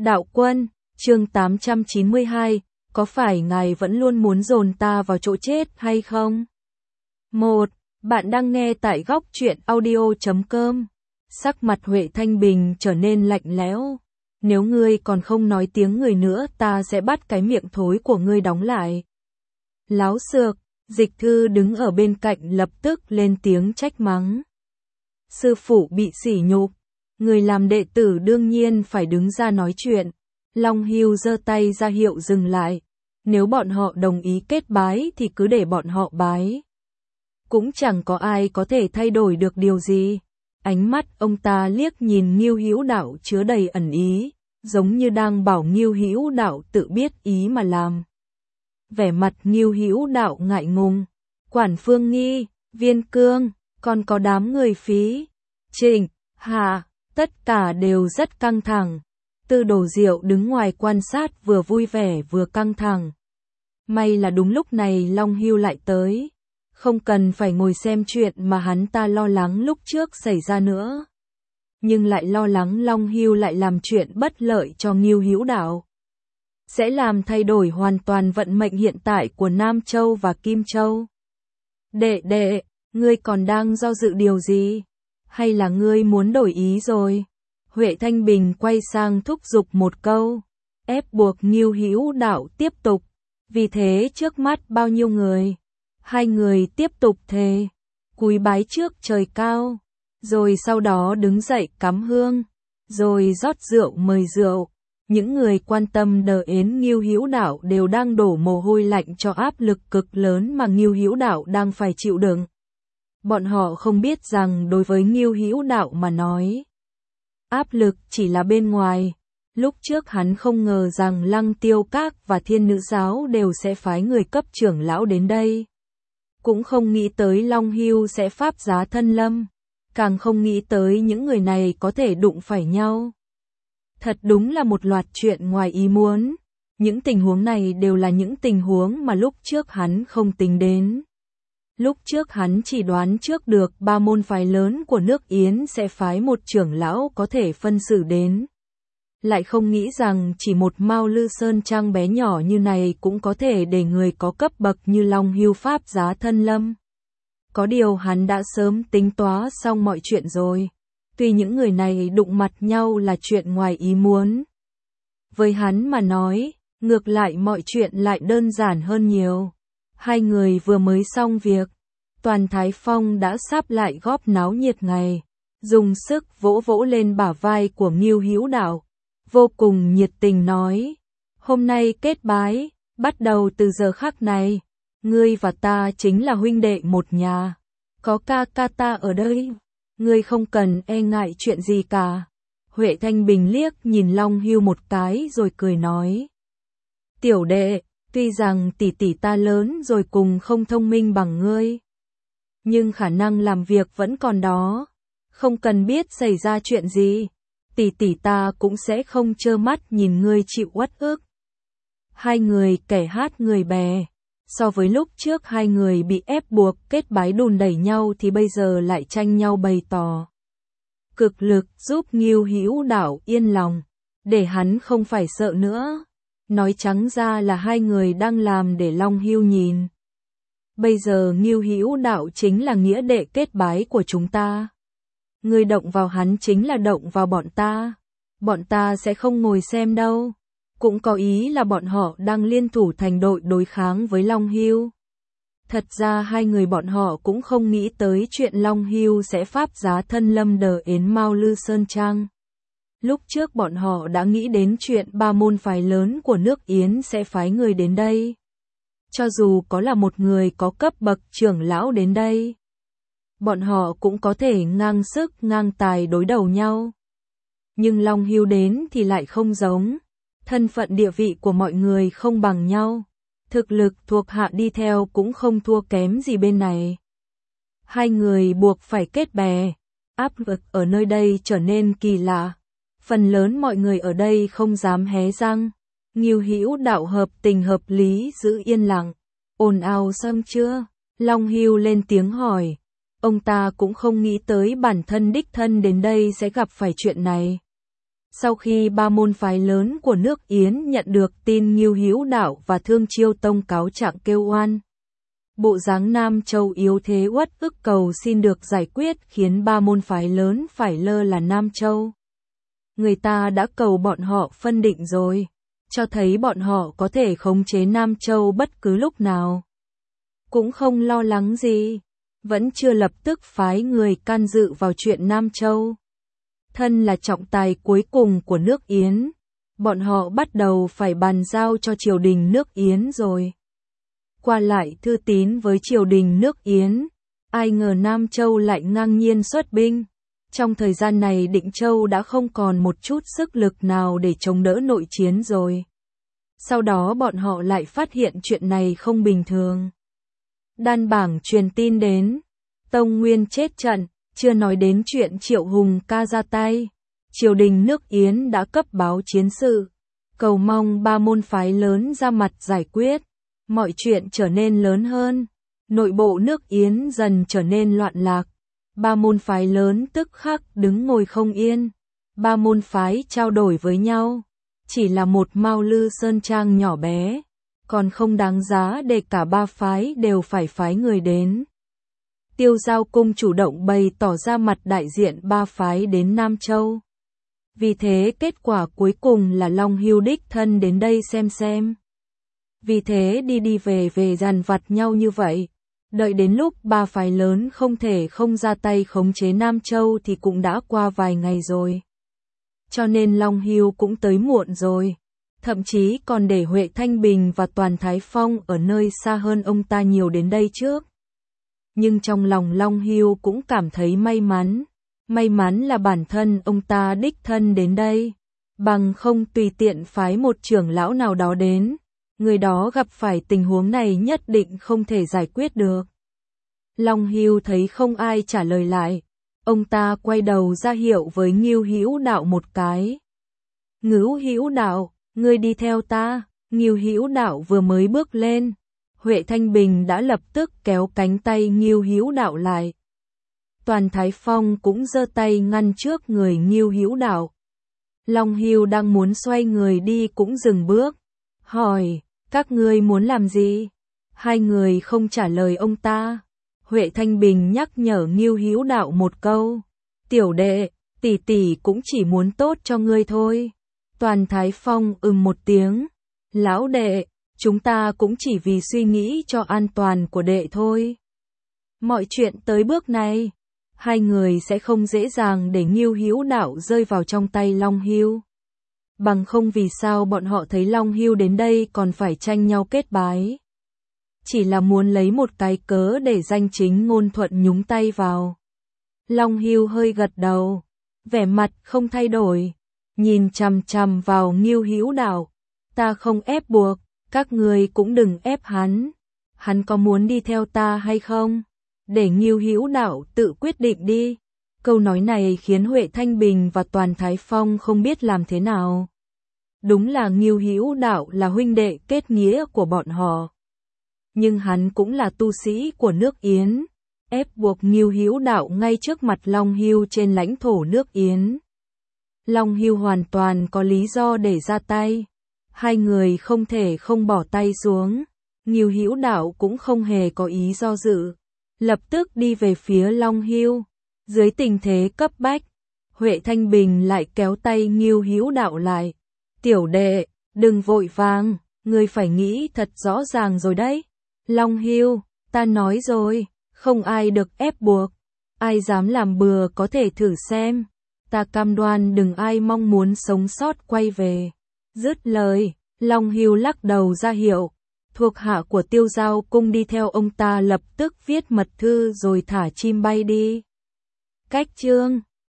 Đạo quân, chương 892, có phải ngài vẫn luôn muốn dồn ta vào chỗ chết hay không? 1. Bạn đang nghe tại góc truyện audio.com. Sắc mặt Huệ Thanh Bình trở nên lạnh lẽo. Nếu ngươi còn không nói tiếng người nữa, ta sẽ bắt cái miệng thối của ngươi đóng lại. Láo xược, Dịch Thư đứng ở bên cạnh lập tức lên tiếng trách mắng. Sư phụ bị sỉ nhục, người làm đệ tử đương nhiên phải đứng ra nói chuyện. Long Hưu giơ tay ra hiệu dừng lại. Nếu bọn họ đồng ý kết bái thì cứ để bọn họ bái. Cũng chẳng có ai có thể thay đổi được điều gì. Ánh mắt ông ta liếc nhìn Ngưu Hữu Đạo chứa đầy ẩn ý, giống như đang bảo Ngưu Hữu Đạo tự biết ý mà làm. Vẻ mặt Ngưu Hữu Đạo ngại ngùng. Quản Phương Nghi, Viên Cương, còn có đám người Phí, Trịnh, Hà, tất cả đều rất căng thẳng. Tư Đồ Diệu đứng ngoài quan sát vừa vui vẻ vừa căng thẳng. May là đúng lúc này Long Hưu lại tới. Không cần phải ngồi xem chuyện mà hắn ta lo lắng lúc trước xảy ra nữa. Nhưng lại lo lắng Long Hưu lại làm chuyện bất lợi cho Ngưu Hữu Đạo. Sẽ làm thay đổi hoàn toàn vận mệnh hiện tại của Nam Châu và Kim Châu. Đệ đệ, ngươi còn đang do dự điều gì? Hay là ngươi muốn đổi ý rồi? Huệ Thanh Bình quay sang thúc giục một câu, ép buộc Ngưu Hữu Đạo tiếp tục. Vì thế trước mắt bao nhiêu người? Hai người tiếp tục thề, cúi bái trước trời cao, rồi sau đó đứng dậy cắm hương, rồi rót rượu mời rượu. Những người quan tâm đến Ngưu Hữu Đạo đều đang đổ mồ hôi lạnh cho áp lực cực lớn mà Ngưu Hữu Đạo đang phải chịu đựng. Bọn họ không biết rằng đối với Ngưu Hữu Đạo mà nói, áp lực chỉ là bên ngoài. Lúc trước hắn không ngờ rằng Lăng Tiêu Các và Thiên Nữ Giáo đều sẽ phái người cấp trưởng lão đến đây. Cũng không nghĩ tới Long Hưu sẽ pháp giá thân lâm. Càng không nghĩ tới những người này có thể đụng phải nhau. Thật đúng là một loạt chuyện ngoài ý muốn. Những tình huống này đều là những tình huống mà lúc trước hắn không tính đến. Lúc trước hắn chỉ đoán trước được 3 môn phái lớn của nước Yến sẽ phái một trưởng lão có thể phân xử đến. Lại không nghĩ rằng chỉ một Mao Lư Sơn Trang bé nhỏ như này cũng có thể để người có cấp bậc như Long Hưu pháp giá thân lâm. Có điều hắn đã sớm tính toán xong mọi chuyện rồi. Tuy những người này đụng mặt nhau là chuyện ngoài ý muốn. Với hắn mà nói, ngược lại mọi chuyện lại đơn giản hơn nhiều. Hai người vừa mới xong việc, toàn Thái Phong đã sắp lại góp náo nhiệt ngày. Dùng sức vỗ vỗ lên bả vai của Ngưu Hữu Đạo. Vô cùng nhiệt tình nói, hôm nay kết bái, bắt đầu từ giờ khắc này, ngươi và ta chính là huynh đệ một nhà, có ca ca ta ở đây, ngươi không cần e ngại chuyện gì cả. Huệ Thanh Bình liếc nhìn Long Hưu một cái rồi cười nói, tiểu đệ, tuy rằng tỷ tỷ ta lớn rồi cùng không thông minh bằng ngươi, nhưng khả năng làm việc vẫn còn đó, không cần biết xảy ra chuyện gì. Tỷ tỷ ta cũng sẽ không trơ mắt nhìn ngươi chịu uất ức. Hai người kẻ hát người bè. So với lúc trước hai người bị ép buộc kết bái đùn đẩy nhau thì bây giờ lại tranh nhau bày tỏ. Cực lực giúp Ngưu Hữu Đạo yên lòng. Để hắn không phải sợ nữa. Nói trắng ra là hai người đang làm để Long Hưu nhìn. Bây giờ Ngưu Hữu Đạo chính là nghĩa đệ kết bái của chúng ta. Người động vào hắn chính là động vào bọn ta. Bọn ta sẽ không ngồi xem đâu. Cũng có ý là bọn họ đang liên thủ thành đội đối kháng với Long Hưu. Thật ra hai người bọn họ cũng không nghĩ tới chuyện Long Hưu sẽ pháp giá thân lâm đến Mao Lư Sơn Trang. Lúc trước bọn họ đã nghĩ đến chuyện 3 môn phái lớn của nước Yến sẽ phái người đến đây. Cho dù có là một người có cấp bậc trưởng lão đến đây, bọn họ cũng có thể ngang sức ngang tài đối đầu nhau. Nhưng Long Hưu đến thì lại không giống. Thân phận địa vị của mọi người không bằng nhau. Thực lực thuộc hạ đi theo cũng không thua kém gì bên này. Hai người buộc phải kết bè. Áp lực ở nơi đây trở nên kỳ lạ. Phần lớn mọi người ở đây không dám hé răng. Ngưu Hữu Đạo hợp tình hợp lý giữ yên lặng. Ồn ào xong chưa? Long Hưu lên tiếng hỏi. Ông ta cũng không nghĩ tới bản thân đích thân đến đây sẽ gặp phải chuyện này. Sau khi ba môn phái lớn của nước Yến nhận được tin Ngưu Hữu Đạo và Thương Chiêu Tông cáo trạng kêu oan, bộ dáng Nam Châu yếu thế uất ức cầu xin được giải quyết khiến ba môn phái lớn phải lơ là Nam Châu. Người ta đã cầu bọn họ phân định rồi, cho thấy bọn họ có thể khống chế Nam Châu bất cứ lúc nào. Cũng không lo lắng gì, vẫn chưa lập tức phái người can dự vào chuyện Nam Châu. Thân là trọng tài cuối cùng của nước Yến, bọn họ bắt đầu phải bàn giao cho triều đình nước Yến rồi. Qua lại thư tín với triều đình nước Yến, ai ngờ Nam Châu lại ngang nhiên xuất binh. Trong thời gian này Định Châu đã không còn một chút sức lực nào để chống đỡ nội chiến rồi. Sau đó bọn họ lại phát hiện chuyện này không bình thường. Đan bảng truyền tin đến, Tông Nguyên chết trận, chưa nói đến chuyện Triệu Hùng ca ra tay. Triều đình nước Yến đã cấp báo chiến sự, cầu mong ba môn phái lớn ra mặt giải quyết. Mọi chuyện trở nên lớn hơn, nội bộ nước Yến dần trở nên loạn lạc. Ba môn phái lớn tức khắc đứng ngồi không yên. Ba môn phái trao đổi với nhau, chỉ là một Mao Lư Sơn Trang nhỏ bé, còn không đáng giá để cả ba phái đều phải phái người đến. Tiêu Giao Cung chủ động bày tỏ ra mặt đại diện ba phái đến Nam Châu. Vì thế kết quả cuối cùng là Long Hưu đích thân đến đây xem. Vì thế đi về dàn vặt nhau như vậy. Đợi đến lúc ba phái lớn không thể không ra tay khống chế Nam Châu thì cũng đã qua vài ngày rồi. Cho nên Long Hưu cũng tới muộn rồi. Thậm chí còn để Huệ Thanh Bình và Toàn Thái Phong ở nơi xa hơn ông ta nhiều đến đây trước. Nhưng trong lòng Long Hưu cũng cảm thấy may mắn. May mắn là bản thân ông ta đích thân đến đây. Bằng không tùy tiện phái một trưởng lão nào đó đến. Người đó gặp phải tình huống này nhất định không thể giải quyết được. Long Hưu thấy không ai trả lời lại. Ông ta quay đầu ra hiệu với Ngưu Hữu Đạo một cái. Ngưu Hữu Đạo, ngươi đi theo ta. Ngưu Hữu Đạo vừa mới bước lên, Huệ Thanh Bình đã lập tức kéo cánh tay Ngưu Hữu Đạo lại. Toàn Thái Phong cũng giơ tay ngăn trước người Ngưu Hữu Đạo. Long Hưu đang muốn xoay người đi cũng dừng bước, hỏi, các ngươi muốn làm gì? Hai người không trả lời ông ta. Huệ Thanh Bình nhắc nhở Ngưu Hữu Đạo một câu, tiểu đệ, tỷ tỷ cũng chỉ muốn tốt cho ngươi thôi. Toàn Thái Phong một tiếng, lão đệ, chúng ta cũng chỉ vì suy nghĩ cho an toàn của đệ thôi. Mọi chuyện tới bước này, hai người sẽ không dễ dàng để Ngưu Hữu Đạo rơi vào trong tay Long Hưu. Bằng không vì sao bọn họ thấy Long Hưu đến đây còn phải tranh nhau kết bái. Chỉ là muốn lấy một cái cớ để danh chính ngôn thuận nhúng tay vào. Long Hưu hơi gật đầu, vẻ mặt không thay đổi, nhìn chằm chằm vào Ngưu Hữu Đạo. Ta không ép buộc, các ngươi cũng đừng ép hắn. Hắn có muốn đi theo ta hay không? Để Ngưu Hữu Đạo tự quyết định đi. Câu nói này khiến Huệ Thanh Bình và Toàn Thái Phong không biết làm thế nào. Đúng là Ngưu Hữu Đạo là huynh đệ kết nghĩa của bọn họ. Nhưng hắn cũng là tu sĩ của nước Yến. Ép buộc Ngưu Hữu Đạo ngay trước mặt Long Hưu trên lãnh thổ nước Yến. Long Hưu hoàn toàn có lý do để ra tay. Hai người không thể không bỏ tay xuống. Ngưu Hữu Đạo cũng không hề có ý do dự, lập tức đi về phía Long Hưu. Dưới tình thế cấp bách, Huệ Thanh Bình lại kéo tay Ngưu Hữu Đạo lại. Tiểu đệ, đừng vội vàng, ngươi phải nghĩ thật rõ ràng rồi đấy. Long Hưu, ta nói rồi, không ai được ép buộc. Ai dám làm bừa có thể thử xem. Ta cam đoan đừng ai mong muốn sống sót quay về. Dứt lời, Long Hưu lắc đầu ra hiệu. Thuộc hạ của Tiêu Giao Cung đi theo ông ta lập tức viết mật thư rồi thả chim bay đi. Cách chương